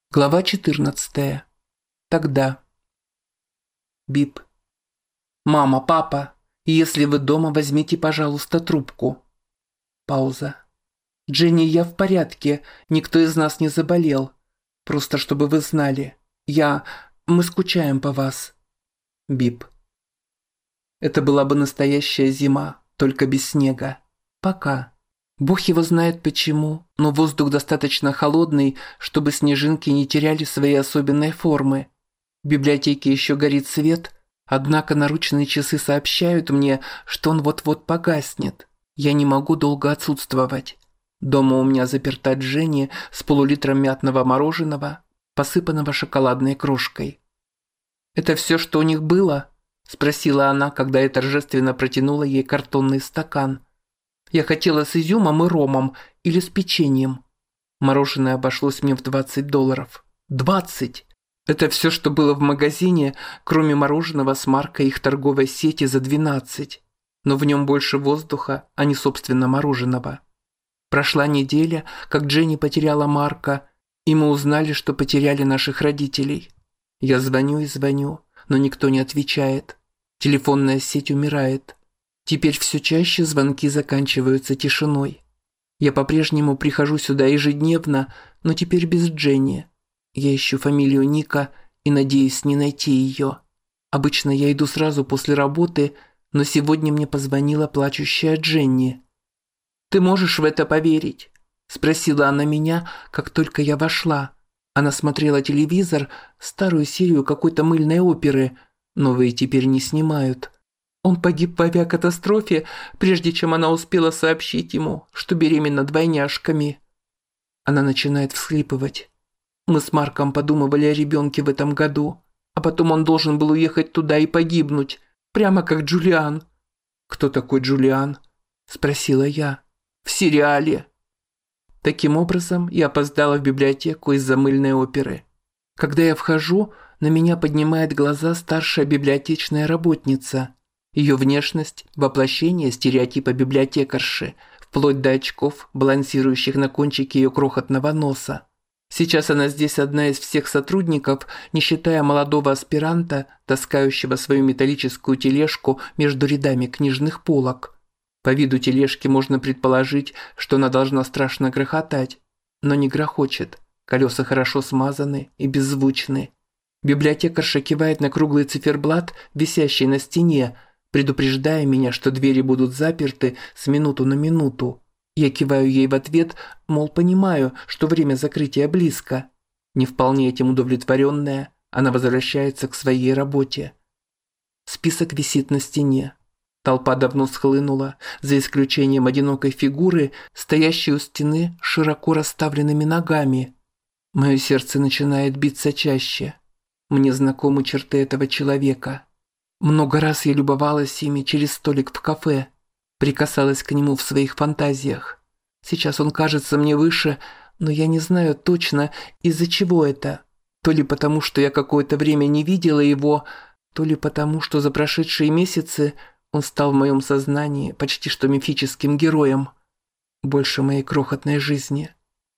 Глава 14. Тогда. Бип. «Мама, папа, если вы дома, возьмите, пожалуйста, трубку». Пауза. «Дженни, я в порядке, никто из нас не заболел. Просто чтобы вы знали. Мы скучаем по вас». Бип. Это была бы настоящая зима, только без снега. Пока. Бог его знает почему, но воздух достаточно холодный, чтобы снежинки не теряли своей особенной формы. В библиотеке еще горит свет, однако наручные часы сообщают мне, что он вот-вот погаснет. Я не могу долго отсутствовать. Дома у меня заперта Дженни с полулитром мятного мороженого, посыпанного шоколадной крошкой. «Это все, что у них было?» – спросила она, когда я торжественно протянула ей картонный стакан. Я хотела с изюмом и ромом или с печеньем. Мороженое обошлось мне в $20. 20! Это все, что было в магазине, кроме мороженого с маркой их торговой сети за 12. Но в нем больше воздуха, а не собственно мороженого. Прошла неделя, как Дженни потеряла Марка, и мы узнали, что потеряли наших родителей. Я звоню и звоню, но никто не отвечает. Телефонная сеть умирает. Теперь все чаще звонки заканчиваются тишиной. Я по-прежнему прихожу сюда ежедневно, но теперь без Дженни. Я ищу фамилию Ника и надеюсь не найти ее. Обычно я иду сразу после работы, но сегодня мне позвонила плачущая Дженни. «Ты можешь в это поверить?» – спросила она меня, как только я вошла. Она смотрела телевизор, старую серию какой-то мыльной оперы. Новые теперь не снимают. Он погиб в авиакатастрофе, прежде чем она успела сообщить ему, что беременна двойняшками. Она начинает всхлипывать. Мы с Марком подумывали о ребенке в этом году, а потом он должен был уехать туда и погибнуть, прямо как Джулиан. «Кто такой Джулиан?» – спросила я. «В сериале». Таким образом, я опоздала в библиотеку из-за мыльной оперы. Когда я вхожу, на меня поднимает глаза старшая библиотечная работница. Ее внешность – воплощение стереотипа библиотекарши, вплоть до очков, балансирующих на кончике ее крохотного носа. Сейчас она здесь одна из всех сотрудников, не считая молодого аспиранта, таскающего свою металлическую тележку между рядами книжных полок. По виду тележки можно предположить, что она должна страшно грохотать, но не грохочет. Колеса хорошо смазаны и беззвучны. Библиотекарша кивает на круглый циферблат, висящий на стене, предупреждая меня, что двери будут заперты с минуту на минуту. Я киваю ей в ответ, мол, понимаю, что время закрытия близко. Не вполне этим удовлетворенная, она возвращается к своей работе. Список висит на стене. Толпа давно схлынула, за исключением одинокой фигуры, стоящей у стены с широко расставленными ногами. Мое сердце начинает биться чаще. Мне знакомы черты этого человека. Много раз я любовалась ими через столик в кафе, прикасалась к нему в своих фантазиях. Сейчас он кажется мне выше, но я не знаю точно, из-за чего это. То ли потому, что я какое-то время не видела его, то ли потому, что за прошедшие месяцы он стал в моем сознании почти что мифическим героем. Больше моей крохотной жизни.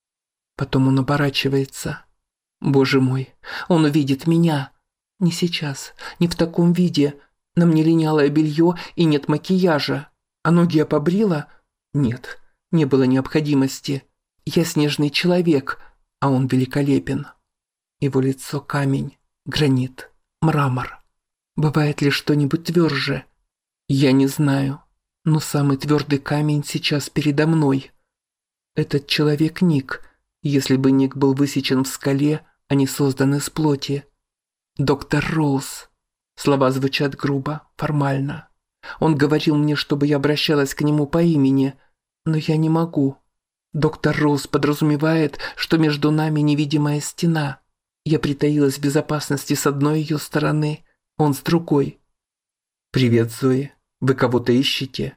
Потом он оборачивается. Боже мой, он увидит меня. Не сейчас, не в таком виде. На мне линялое белье и нет макияжа. А ноги я побрила? Нет, не было необходимости. Я снежный человек, а он великолепен. Его лицо камень, гранит, мрамор. Бывает ли что-нибудь тверже? Я не знаю, но самый твердый камень сейчас передо мной. Этот человек Ник. Если бы Ник был высечен в скале, а не создан из плоти. «Доктор Роуз». Слова звучат грубо, формально. Он говорил мне, чтобы я обращалась к нему по имени, но я не могу. Доктор Роуз подразумевает, что между нами невидимая стена. Я притаилась в безопасности с одной ее стороны, он с другой. «Привет, Зои. Вы кого-то ищете?»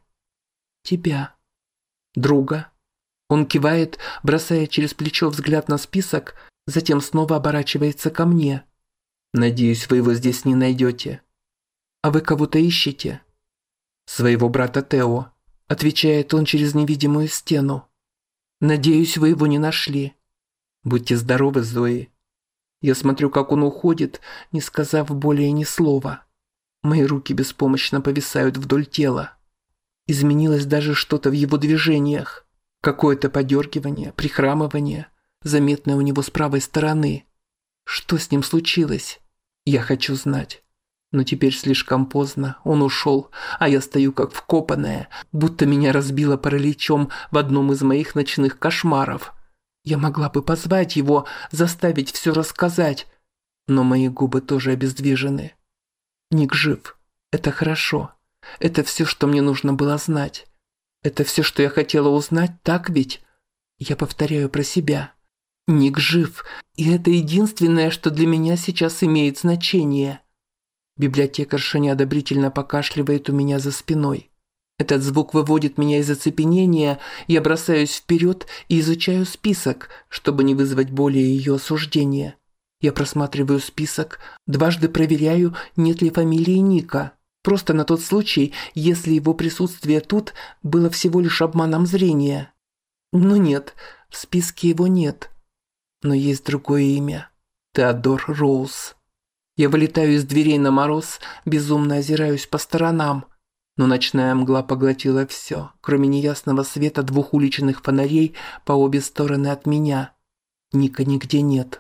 «Тебя. Друга». Он кивает, бросая через плечо взгляд на список, затем снова оборачивается ко мне. «Надеюсь, вы его здесь не найдете». «А вы кого-то ищете?» «Своего брата Тео», – отвечает он через невидимую стену. «Надеюсь, вы его не нашли». «Будьте здоровы, Зои». Я смотрю, как он уходит, не сказав более ни слова. Мои руки беспомощно повисают вдоль тела. Изменилось даже что-то в его движениях. Какое-то подергивание, прихрамывание, заметное у него с правой стороны. Что с ним случилось? Я хочу знать. Но теперь слишком поздно, он ушел, а я стою как вкопанная, будто меня разбило параличом в одном из моих ночных кошмаров. Я могла бы позвать его, заставить все рассказать, но мои губы тоже обездвижены. Ник жив. Это хорошо. Это все, что мне нужно было знать. Это все, что я хотела узнать, так ведь? Я повторяю про себя. Ник жив, и это единственное, что для меня сейчас имеет значение. Библиотекарша неодобрительно покашливает у меня за спиной. Этот звук выводит меня из оцепенения, я бросаюсь вперед и изучаю список, чтобы не вызвать более ее осуждения. Я просматриваю список, дважды проверяю, нет ли фамилии Ника. Просто на тот случай, если его присутствие тут было всего лишь обманом зрения. Но нет, в списке его нет. Но есть другое имя. Теодор Роуз. Я вылетаю из дверей на мороз, безумно озираюсь по сторонам. Но ночная мгла поглотила все, кроме неясного света двух уличных фонарей по обе стороны от меня. Ника нигде нет.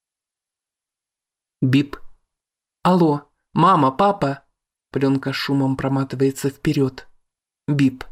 Бип. Алло, мама, папа. Пленка шумом проматывается вперед. Бип.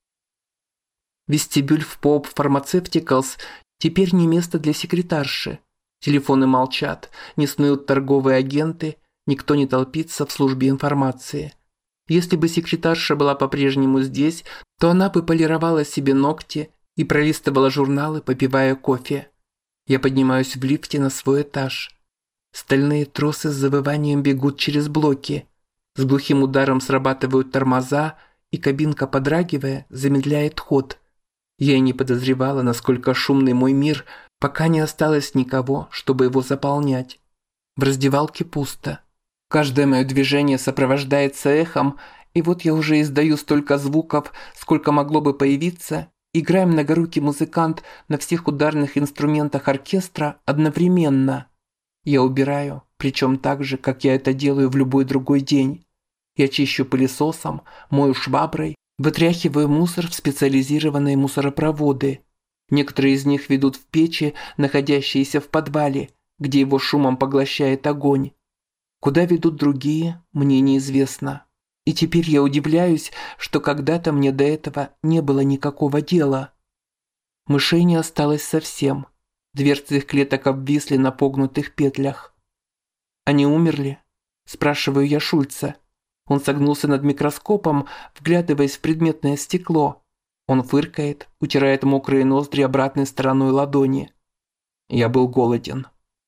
Вестибюль в Поп Pharmaceuticals теперь не место для секретарши. Телефоны молчат, не снуют торговые агенты, никто не толпится в службе информации. Если бы секретарша была по-прежнему здесь, то она бы полировала себе ногти и пролистывала журналы, попивая кофе. Я поднимаюсь в лифте на свой этаж. Стальные тросы с завыванием бегут через блоки. С глухим ударом срабатывают тормоза, и кабинка, подрагивая, замедляет ход. Я и не подозревала, насколько шумный мой мир, пока не осталось никого, чтобы его заполнять. В раздевалке пусто. Каждое мое движение сопровождается эхом, и вот я уже издаю столько звуков, сколько могло бы появиться, играя многорукий музыкант на всех ударных инструментах оркестра одновременно. Я убираю, причем так же, как я это делаю в любой другой день. Я чищу пылесосом, мою шваброй, вытряхиваю мусор в специализированные мусоропроводы. Некоторые из них ведут в печи, находящиеся в подвале, где его шумом поглощает огонь. Куда ведут другие, мне неизвестно. И теперь я удивляюсь, что когда-то мне до этого не было никакого дела. Мышей не осталось совсем. Дверцы их клеток обвисли на погнутых петлях. «Они умерли?» – спрашиваю я Шульца. Он согнулся над микроскопом, вглядываясь в предметное стекло. Он фыркает, утирает мокрые ноздри обратной стороной ладони. Я был голоден.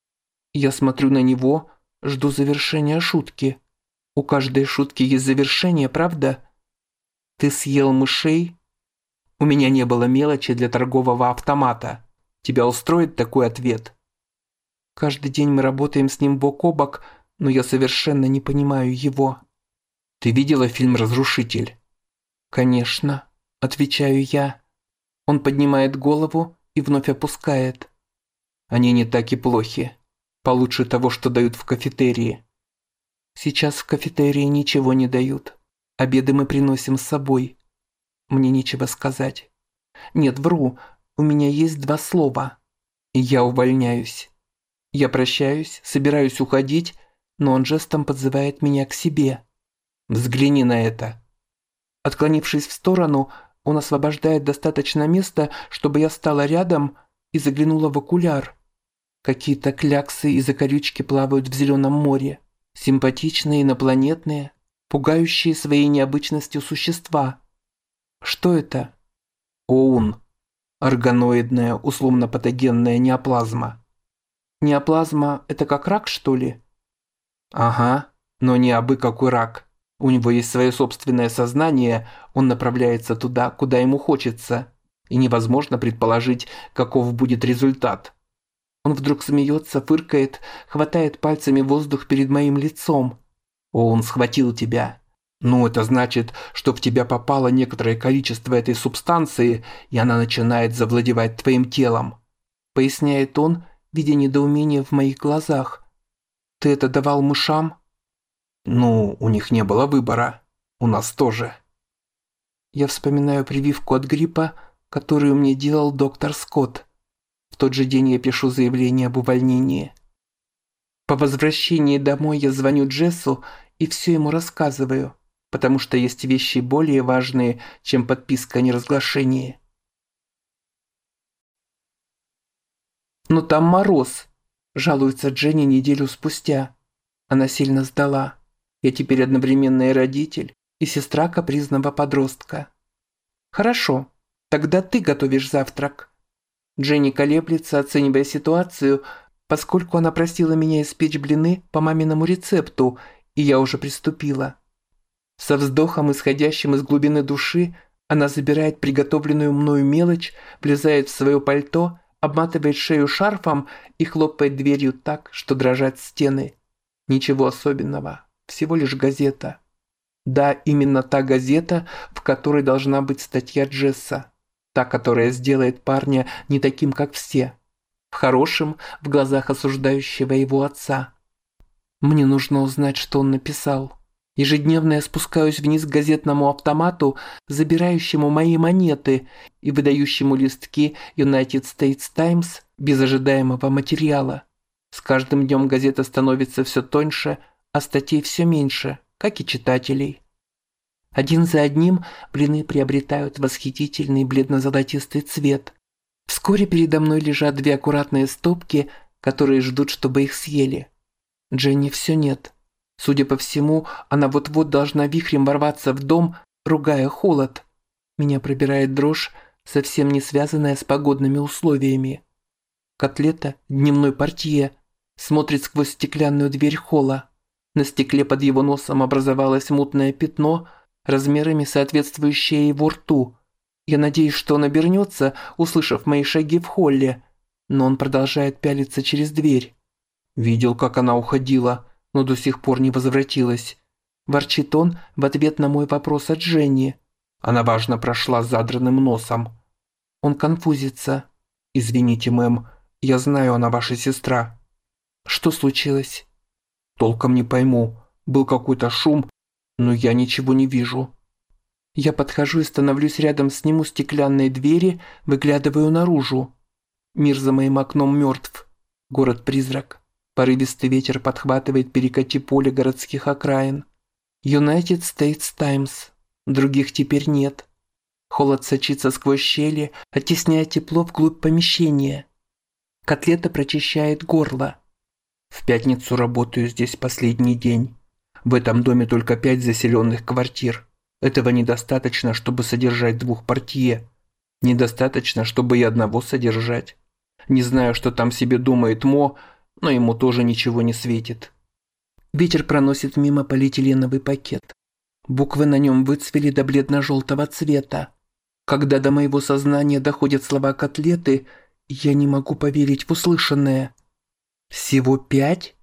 Я смотрю на него, жду завершения шутки. У каждой шутки есть завершение, правда? Ты съел мышей? У меня не было мелочи для торгового автомата. Тебя устроит такой ответ? Каждый день мы работаем с ним бок о бок, но я совершенно не понимаю его. Ты видела фильм «Разрушитель»? Конечно, отвечаю я. Он поднимает голову и вновь опускает. Они не так и плохи. Получше того, что дают в кафетерии. Сейчас в кафетерии ничего не дают. Обеды мы приносим с собой. Мне нечего сказать. Нет, вру. У меня есть 2 слова. И я увольняюсь. Я прощаюсь, собираюсь уходить, но он жестом подзывает меня к себе. Взгляни на это. Отклонившись в сторону, он освобождает достаточно места, чтобы я стала рядом и заглянула в окуляр. Какие-то кляксы и закорючки плавают в зеленом море. Симпатичные, инопланетные, пугающие своей необычностью существа. Что это? ОУН. Органоидная, условно-патогенная неоплазма. Неоплазма – это как рак, что ли? Ага, но не абы какой рак. У него есть свое собственное сознание, он направляется туда, куда ему хочется. И невозможно предположить, каков будет результат. Он вдруг смеется, фыркает, хватает пальцами воздух перед моим лицом. Он схватил тебя. Ну, это значит, что в тебя попало некоторое количество этой субстанции, и она начинает завладевать твоим телом. Поясняет он, видя недоумение в моих глазах. «Ты это давал мышам?» «Ну, у них не было выбора. У нас тоже». Я вспоминаю прививку от гриппа, которую мне делал доктор Скотт. В тот же день я пишу заявление об увольнении. По возвращении домой я звоню Джессу и все ему рассказываю, потому что есть вещи более важные, чем подписка о неразглашении. «Но там мороз», – жалуется Дженни неделю спустя. Она сильно сдала. Я теперь одновременно и родитель, и сестра капризного подростка. «Хорошо, тогда ты готовишь завтрак». Дженни колеблется, оценивая ситуацию, поскольку она просила меня испечь блины по маминому рецепту, и я уже приступила. Со вздохом, исходящим из глубины души, она забирает приготовленную мною мелочь, влезает в свое пальто, обматывает шею шарфом и хлопает дверью так, что дрожат стены. Ничего особенного, всего лишь газета. Да, именно та газета, в которой должна быть статья Джесса. Та, которая сделает парня не таким, как все. В хорошем, в глазах осуждающего его отца. Мне нужно узнать, что он написал. Ежедневно я спускаюсь вниз к газетному автомату, забирающему мои монеты и выдающему листки United States Times без ожидаемого материала. С каждым днем газета становится все тоньше, а статей все меньше, как и читателей. Один за одним блины приобретают восхитительный бледно-золотистый цвет. Вскоре передо мной лежат две аккуратные стопки, которые ждут, чтобы их съели. Дженни все нет. Судя по всему, она вот-вот должна вихрем ворваться в дом, ругая холод. Меня пробирает дрожь, совсем не связанная с погодными условиями. Котлета, дневной портье, смотрит сквозь стеклянную дверь холла. На стекле под его носом образовалось мутное пятно, размерами соответствующее его рту. Я надеюсь, что он обернется, услышав мои шаги в холле, но он продолжает пялиться через дверь. Видел, как она уходила, но до сих пор не возвратилась. Ворчит он в ответ на мой вопрос от Дженни. Она важно прошла с задранным носом. Он конфузится. «Извините, мэм, я знаю, она ваша сестра». «Что случилось?» «Толком не пойму. Был какой-то шум, но я ничего не вижу». Я подхожу и становлюсь рядом с ним у стеклянной двери, выглядываю наружу. Мир за моим окном мертв. Город-призрак. Порывистый ветер подхватывает перекати поле городских окраин. United States Times. Других теперь нет. Холод сочится сквозь щели, оттесняя тепло вглубь помещения. Котлета прочищает горло. В пятницу работаю здесь последний день. В этом доме только 5 заселенных квартир. Этого недостаточно, чтобы содержать 2 портье. Недостаточно, чтобы и одного содержать. Не знаю, что там себе думает Мо, но ему тоже ничего не светит. Ветер проносит мимо полиэтиленовый пакет. Буквы на нем выцвели до бледно-желтого цвета. Когда до моего сознания доходят слова котлеты, я не могу поверить в услышанное. Всего 5?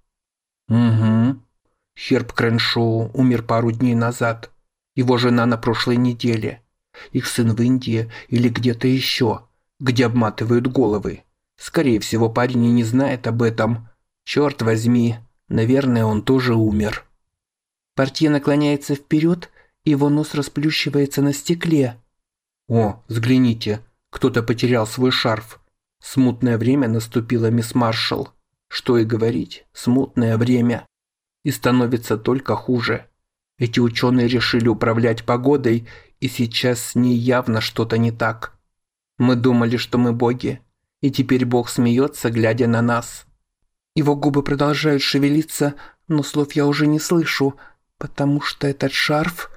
Угу. Херб Креншоу умер пару дней назад. Его жена на прошлой неделе. Их сын в Индии или где-то еще, где обматывают головы. Скорее всего, парень и не знает об этом. Черт возьми, наверное, он тоже умер. Портье наклоняется вперед, и его нос расплющивается на стекле. О, взгляните, кто-то потерял свой шарф. Смутное время наступило, мисс Маршалл. Что и говорить, смутное время. И становится только хуже. Эти ученые решили управлять погодой, и сейчас с ней явно что-то не так. Мы думали, что мы боги, и теперь Бог смеется, глядя на нас. Его губы продолжают шевелиться, но слов я уже не слышу, потому что этот шарф...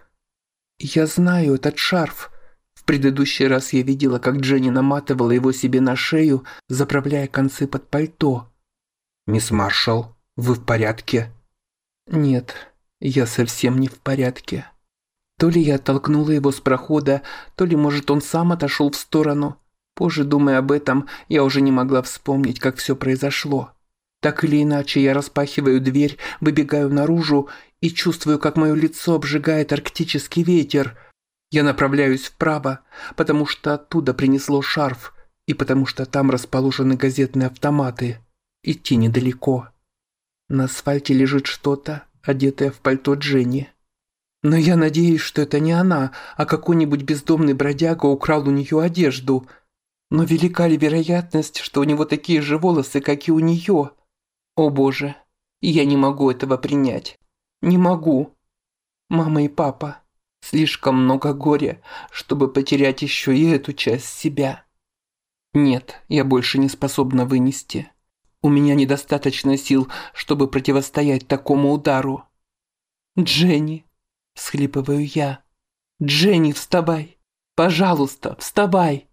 Я знаю этот шарф. В предыдущий раз я видела, как Дженни наматывала его себе на шею, заправляя концы под пальто. «Мисс Маршалл, вы в порядке?» «Нет, я совсем не в порядке». То ли я оттолкнула его с прохода, то ли, может, он сам отошел в сторону. Позже, думая об этом, я уже не могла вспомнить, как все произошло. Так или иначе, я распахиваю дверь, выбегаю наружу и чувствую, как мое лицо обжигает арктический ветер. Я направляюсь вправо, потому что оттуда принесло шарф, и потому что там расположены газетные автоматы. Идти недалеко. На асфальте лежит что-то, одетое в пальто Дженни. Но я надеюсь, что это не она, а какой-нибудь бездомный бродяга украл у нее одежду. Но велика ли вероятность, что у него такие же волосы, как и у нее? О боже, я не могу этого принять. Не могу. Мама и папа. Слишком много горя, чтобы потерять еще и эту часть себя. Нет, я больше не способна вынести. У меня недостаточно сил, чтобы противостоять такому удару. «Дженни!» – всхлипываю я. «Дженни, вставай! Пожалуйста, вставай!»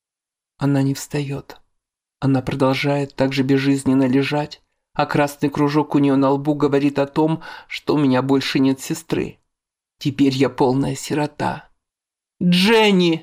Она не встает. Она продолжает так же безжизненно лежать, а красный кружок у нее на лбу говорит о том, что у меня больше нет сестры. Теперь я полная сирота. «Дженни!»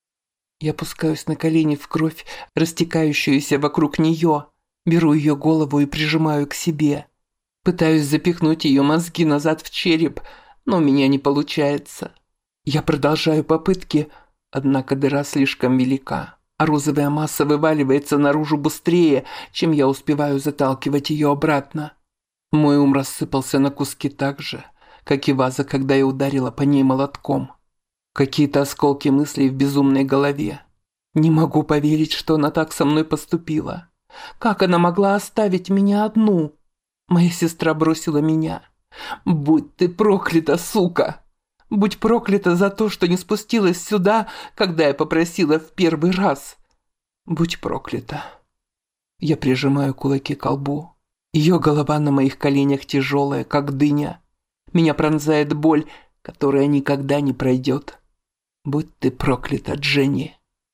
Я опускаюсь на колени в кровь, растекающуюся вокруг нее, беру ее голову и прижимаю к себе. Пытаюсь запихнуть ее мозги назад в череп, но у меня не получается. Я продолжаю попытки, однако дыра слишком велика, а розовая масса вываливается наружу быстрее, чем я успеваю заталкивать ее обратно. Мой ум рассыпался на куски так же, как и ваза, когда я ударила по ней молотком. Какие-то осколки мыслей в безумной голове. Не могу поверить, что она так со мной поступила. Как она могла оставить меня одну? Моя сестра бросила меня. Будь ты проклята, сука! Будь проклята за то, что не спустилась сюда, когда я попросила в первый раз. Будь проклята. Я прижимаю кулаки к лбу. Ее голова на моих коленях тяжелая, как дыня. Меня пронзает боль, которая никогда не пройдет. Будь ты проклята, Дженни.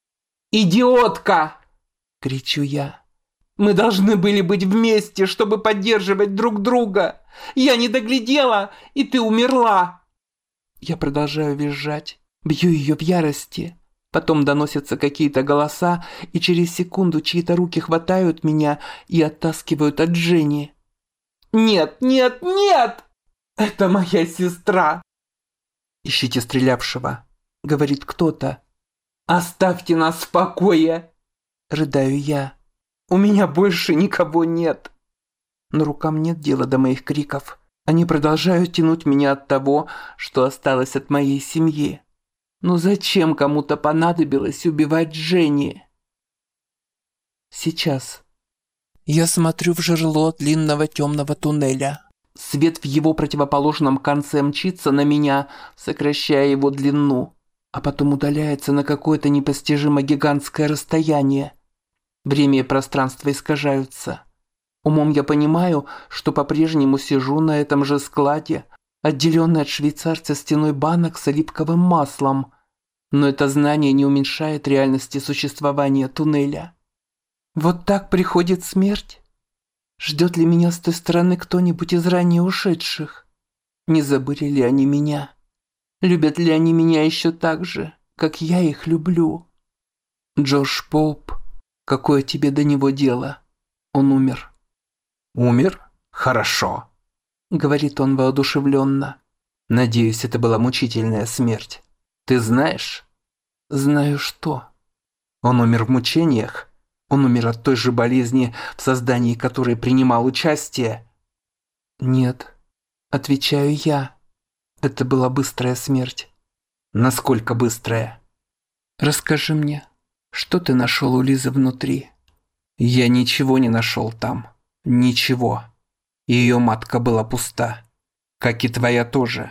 «Идиотка!» – кричу я. «Мы должны были быть вместе, чтобы поддерживать друг друга. Я не доглядела, и ты умерла!» Я продолжаю визжать, бью ее в ярости. Потом доносятся какие-то голоса, и через секунду чьи-то руки хватают меня и оттаскивают от Дженни. «Нет, нет, нет! Это моя сестра!» «Ищите стрелявшего», — говорит кто-то. «Оставьте нас в покое!» — рыдаю я. «У меня больше никого нет!» Но рукам нет дела до моих криков. Они продолжают тянуть меня от того, что осталось от моей семьи. Но зачем кому-то понадобилось убивать Дженни? Сейчас. Я смотрю в жерло длинного темного туннеля. Свет в его противоположном конце мчится на меня, сокращая его длину, а потом удаляется на какое-то непостижимо гигантское расстояние. Время и пространство искажаются. Умом я понимаю, что по-прежнему сижу на этом же складе, отделенный от швейцарца стеной банок с оливковым маслом. Но это знание не уменьшает реальности существования туннеля. Вот так приходит смерть? Ждет ли меня с той стороны кто-нибудь из ранее ушедших? Не забыли ли они меня? Любят ли они меня еще так же, как я их люблю? Джош Поуп, какое тебе до него дело? Он умер. Умер? Хорошо, Говорит он воодушевленно. надеюсь, это была мучительная смерть. Ты знаешь? Знаю что. Он умер в мучениях. Он умер от той же болезни, в создании которой принимал участие. Нет, отвечаю я. Это была быстрая смерть. Насколько быстрая? Расскажи мне, что ты нашел у Лизы внутри? Я ничего не нашел там. Ничего. Ее матка была пуста. Как и твоя тоже.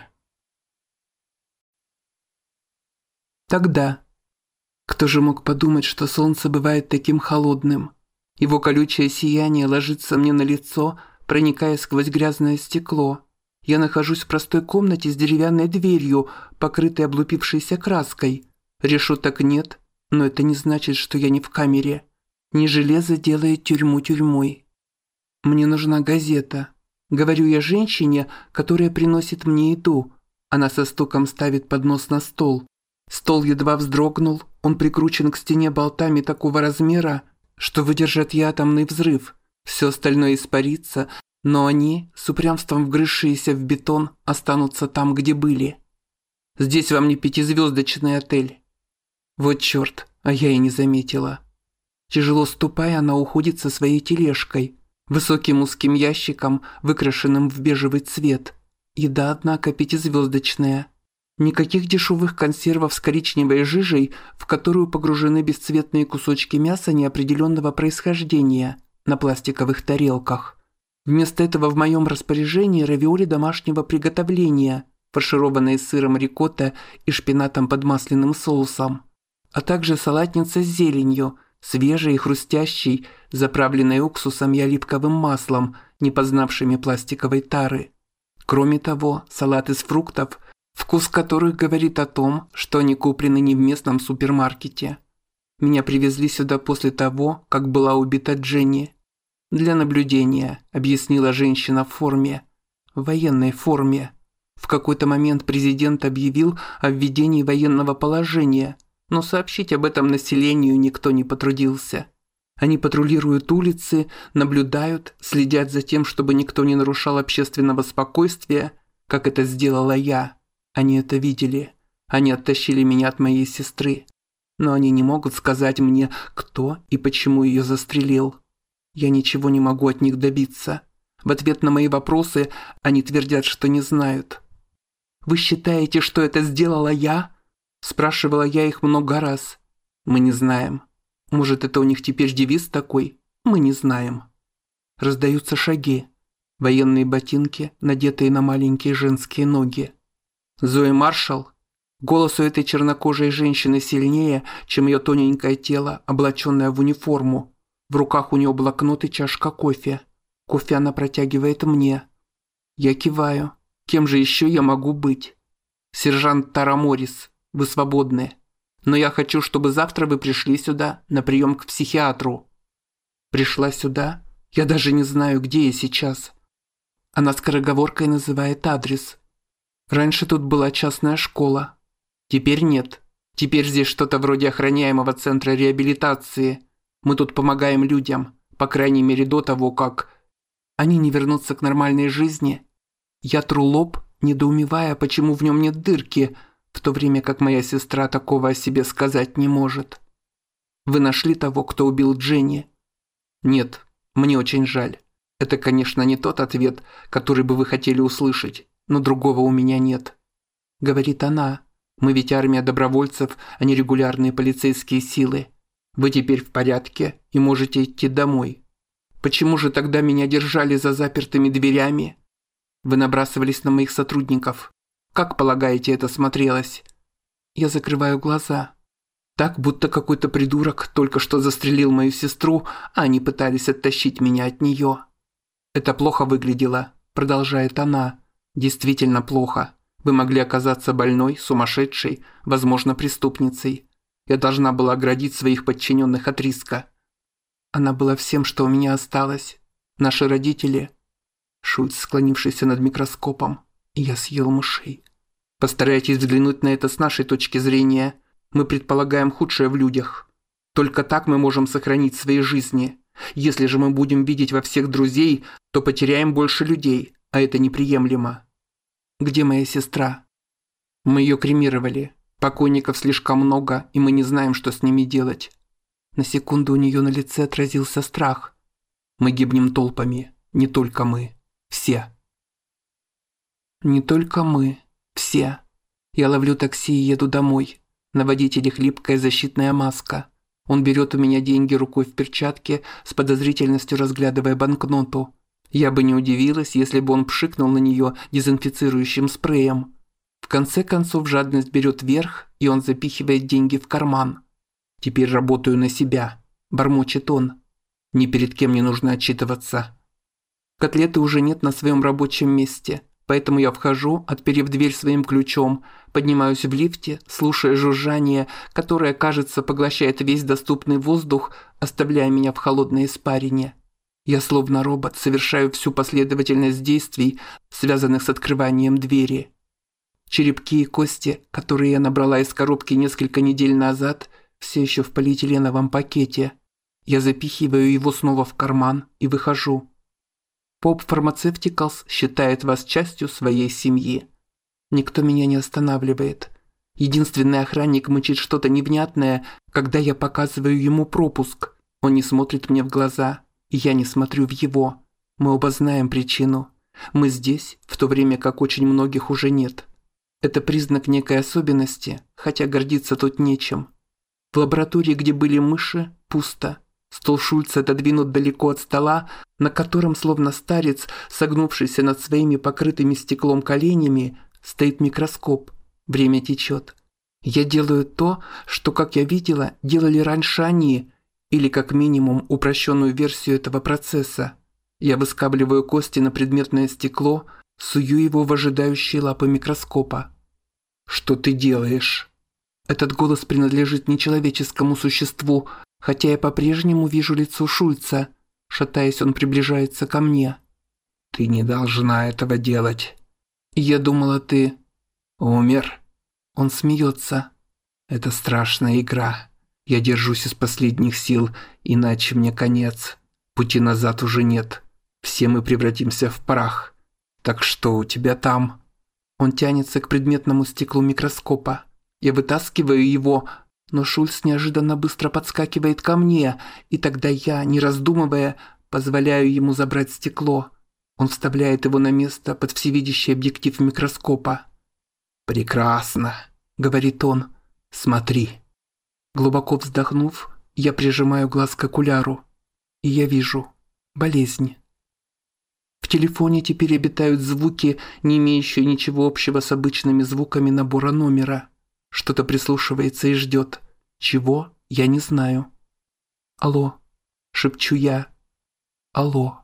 Тогда. Кто же мог подумать, что солнце бывает таким холодным? Его колючее сияние ложится мне на лицо, проникая сквозь грязное стекло. Я нахожусь в простой комнате с деревянной дверью, покрытой облупившейся краской. Решеток нет, но это не значит, что я не в камере. Не железо делает тюрьму тюрьмой. Мне нужна газета. Говорю я женщине, которая приносит мне еду. Она со стуком ставит поднос на стол. Стол едва вздрогнул, он прикручен к стене болтами такого размера, что выдержат и атомный взрыв. Все остальное испарится, но они, с упрямством вгрызшиеся в бетон, останутся там, где были. Здесь вам не пятизвездочный отель. Вот черт, а я и не заметила. Тяжело ступая, она уходит со своей тележкой. Высоким узким ящиком, выкрашенным в бежевый цвет. Еда, однако, 5-звездочная. Никаких дешевых консервов с коричневой жижей, в которую погружены бесцветные кусочки мяса неопределенного происхождения на пластиковых тарелках. Вместо этого в моем распоряжении равиоли домашнего приготовления, фаршированные сыром рикотта и шпинатом под масляным соусом, а также салатница с зеленью, свежей и хрустящей, заправленной уксусом и оливковым маслом, не познавшими пластиковой тары. Кроме того, салат из фруктов, вкус которых говорит о том, что они куплены не в местном супермаркете. Меня привезли сюда после того, как была убита Дженни. Для наблюдения, объяснила женщина в форме. В военной форме. В какой-то момент президент объявил о введении военного положения, но сообщить об этом населению никто не потрудился. Они патрулируют улицы, наблюдают, следят за тем, чтобы никто не нарушал общественного спокойствия, как это сделала я. Они это видели. Они оттащили меня от моей сестры. Но они не могут сказать мне, кто и почему ее застрелил. Я ничего не могу от них добиться. В ответ на мои вопросы они твердят, что не знают. «Вы считаете, что это сделала я?» Спрашивала я их много раз. «Мы не знаем. Может, это у них теперь девиз такой? Мы не знаем». Раздаются шаги. Военные ботинки, надетые на маленькие женские ноги. Зои Маршалл. Голос у этой чернокожей женщины сильнее, чем ее тоненькое тело, облаченное в униформу. В руках у нее блокнот и чашка кофе. Кофе она протягивает мне. Я киваю. Кем же еще я могу быть? Сержант Тара Моррис, вы свободны. Но я хочу, чтобы завтра вы пришли сюда на прием к психиатру. Пришла сюда? Я даже не знаю, где я сейчас. Она скороговоркой называет адрес. Раньше тут была частная школа. Теперь нет. Теперь здесь что-то вроде охраняемого центра реабилитации. Мы тут помогаем людям, по крайней мере до того, как они не вернутся к нормальной жизни. Я тру лоб, недоумевая, почему в нем нет дырки, в то время как моя сестра такого о себе сказать не может. Вы нашли того, кто убил Дженни? Нет, мне очень жаль. Это, конечно, не тот ответ, который бы вы хотели услышать, но другого у меня нет. Говорит она. Мы ведь армия добровольцев, а не регулярные полицейские силы. Вы теперь в порядке и можете идти домой. Почему же тогда меня держали за запертыми дверями? Вы набрасывались на моих сотрудников. Как, полагаете, это смотрелось? Я закрываю глаза. Так, будто какой-то придурок только что застрелил мою сестру, а они пытались оттащить меня от нее. Это плохо выглядело, продолжает она. Действительно плохо. Вы могли оказаться больной, сумасшедшей, возможно, преступницей. Я должна была оградить своих подчиненных от риска. Она была всем, что у меня осталось. Наши родители. Шульц, склонившийся над микроскопом. И я съел мышей. Постарайтесь взглянуть на это с нашей точки зрения. Мы предполагаем худшее в людях. Только так мы можем сохранить свои жизни. Если же мы будем видеть во всех друзей, то потеряем больше людей, а это неприемлемо. Где моя сестра? Мы ее кремировали. Покойников слишком много, и мы не знаем, что с ними делать. На секунду у нее на лице отразился страх. Мы гибнем толпами. Не только мы. Все. Не только мы. Все. Я ловлю такси и еду домой. На водителе хлипкая защитная маска. Он берет у меня деньги рукой в перчатке, с подозрительностью разглядывая банкноту. Я бы не удивилась, если бы он пшикнул на нее дезинфицирующим спреем. В конце концов жадность берет верх, и он запихивает деньги в карман. «Теперь работаю на себя», – бормочет он. «Ни перед кем не нужно отчитываться». Котлеты уже нет на своем рабочем месте, поэтому я вхожу, отперев дверь своим ключом, поднимаюсь в лифте, слушая жужжание, которое, кажется, поглощает весь доступный воздух, оставляя меня в холодной испарине. Я словно робот совершаю всю последовательность действий, связанных с открыванием двери. Черепки и кости, которые я набрала из коробки несколько недель назад, все еще в полиэтиленовом пакете. Я запихиваю его снова в карман и выхожу. Pop Pharmaceuticals считает вас частью своей семьи. Никто меня не останавливает. Единственный охранник мычит что-то невнятное, когда я показываю ему пропуск. Он не смотрит мне в глаза. Я не смотрю в его. Мы оба знаем причину. Мы здесь, в то время как очень многих уже нет. Это признак некой особенности, хотя гордиться тут нечем. В лаборатории, где были мыши, пусто. Стол Шульца отодвинут далеко от стола, на котором, словно старец, согнувшийся над своими покрытыми стеклом коленями, стоит микроскоп. Время течет. Я делаю то, что, как я видела, делали раньше они, или как минимум упрощенную версию этого процесса. Я выскабливаю кости на предметное стекло, сую его в ожидающие лапы микроскопа. «Что ты делаешь?» Этот голос принадлежит нечеловеческому существу, хотя я по-прежнему вижу лицо Шульца. Шатаясь, он приближается ко мне. «Ты не должна этого делать». «Я думала, ты...» «Умер?» Он смеется. «Это страшная игра. Я держусь из последних сил, иначе мне конец. Пути назад уже нет. Все мы превратимся в прах. Так что у тебя там?» Он тянется к предметному стеклу микроскопа. Я вытаскиваю его, но Шульц неожиданно быстро подскакивает ко мне, и тогда я, не раздумывая, позволяю ему забрать стекло. Он вставляет его на место под всевидящий объектив микроскопа. «Прекрасно», — говорит он. «Смотри». Глубоко вздохнув, я прижимаю глаз к окуляру. И я вижу болезнь. В телефоне теперь обитают звуки, не имеющие ничего общего с обычными звуками набора номера. Что-то прислушивается и ждет. Чего? Я не знаю. «Алло», — шепчу я. «Алло».